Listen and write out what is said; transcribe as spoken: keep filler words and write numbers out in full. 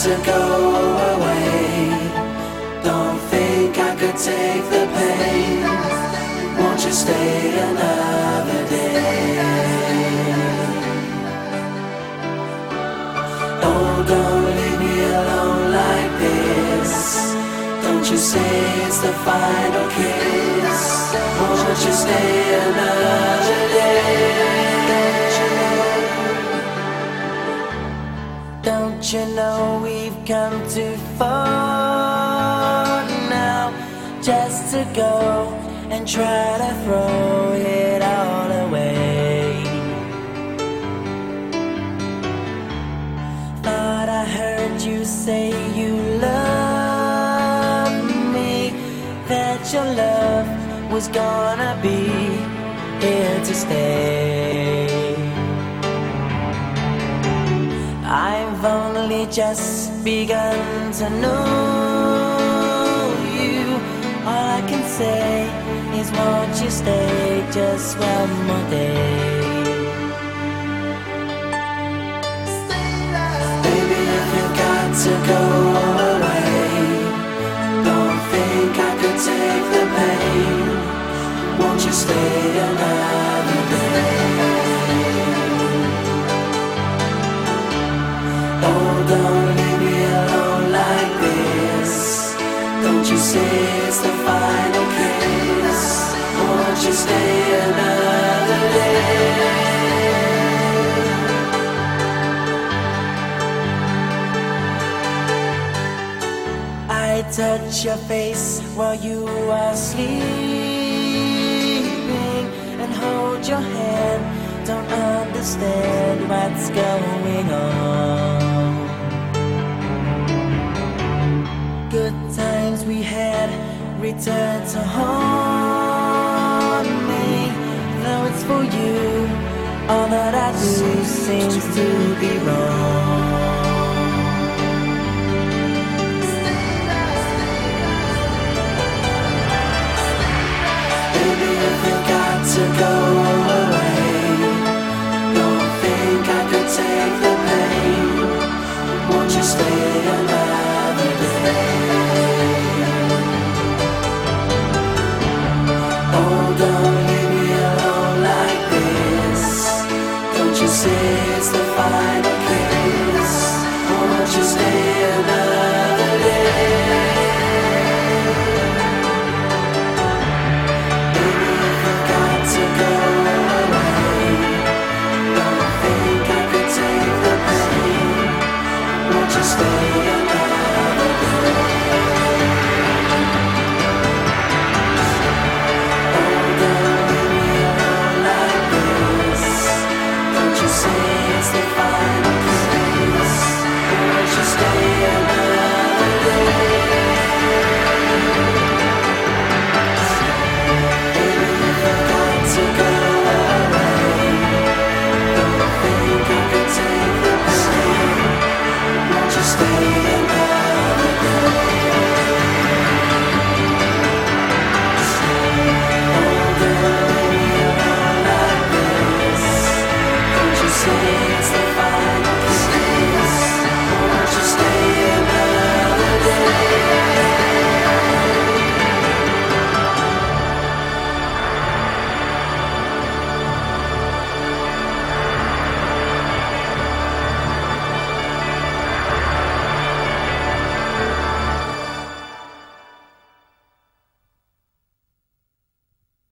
to go away. Don't think I could take the pain. Won't you stay another day? Oh, don't leave me alone like this. Don't you say it's the final kiss. Won't you stay another day? Don't you know we've come too far now just to go and try to throw it all away? Thought I heard you say you love me, that your love was gonna be here to stay. I've only just begun to know you. All I can say is won't you stay just one more day? Baby, if you've got to go away, don't think I could take the pain. Won't you stay another day? Oh, don't leave me alone like this. Don't you say it's the final kiss. Won't you stay another day? I touch your face while you are sleeping and hold your hand. Don't understand what's going on. Good times we had return to haunt me. Though it's for you, all that I do seems to be wrong. Baby, if you've got to go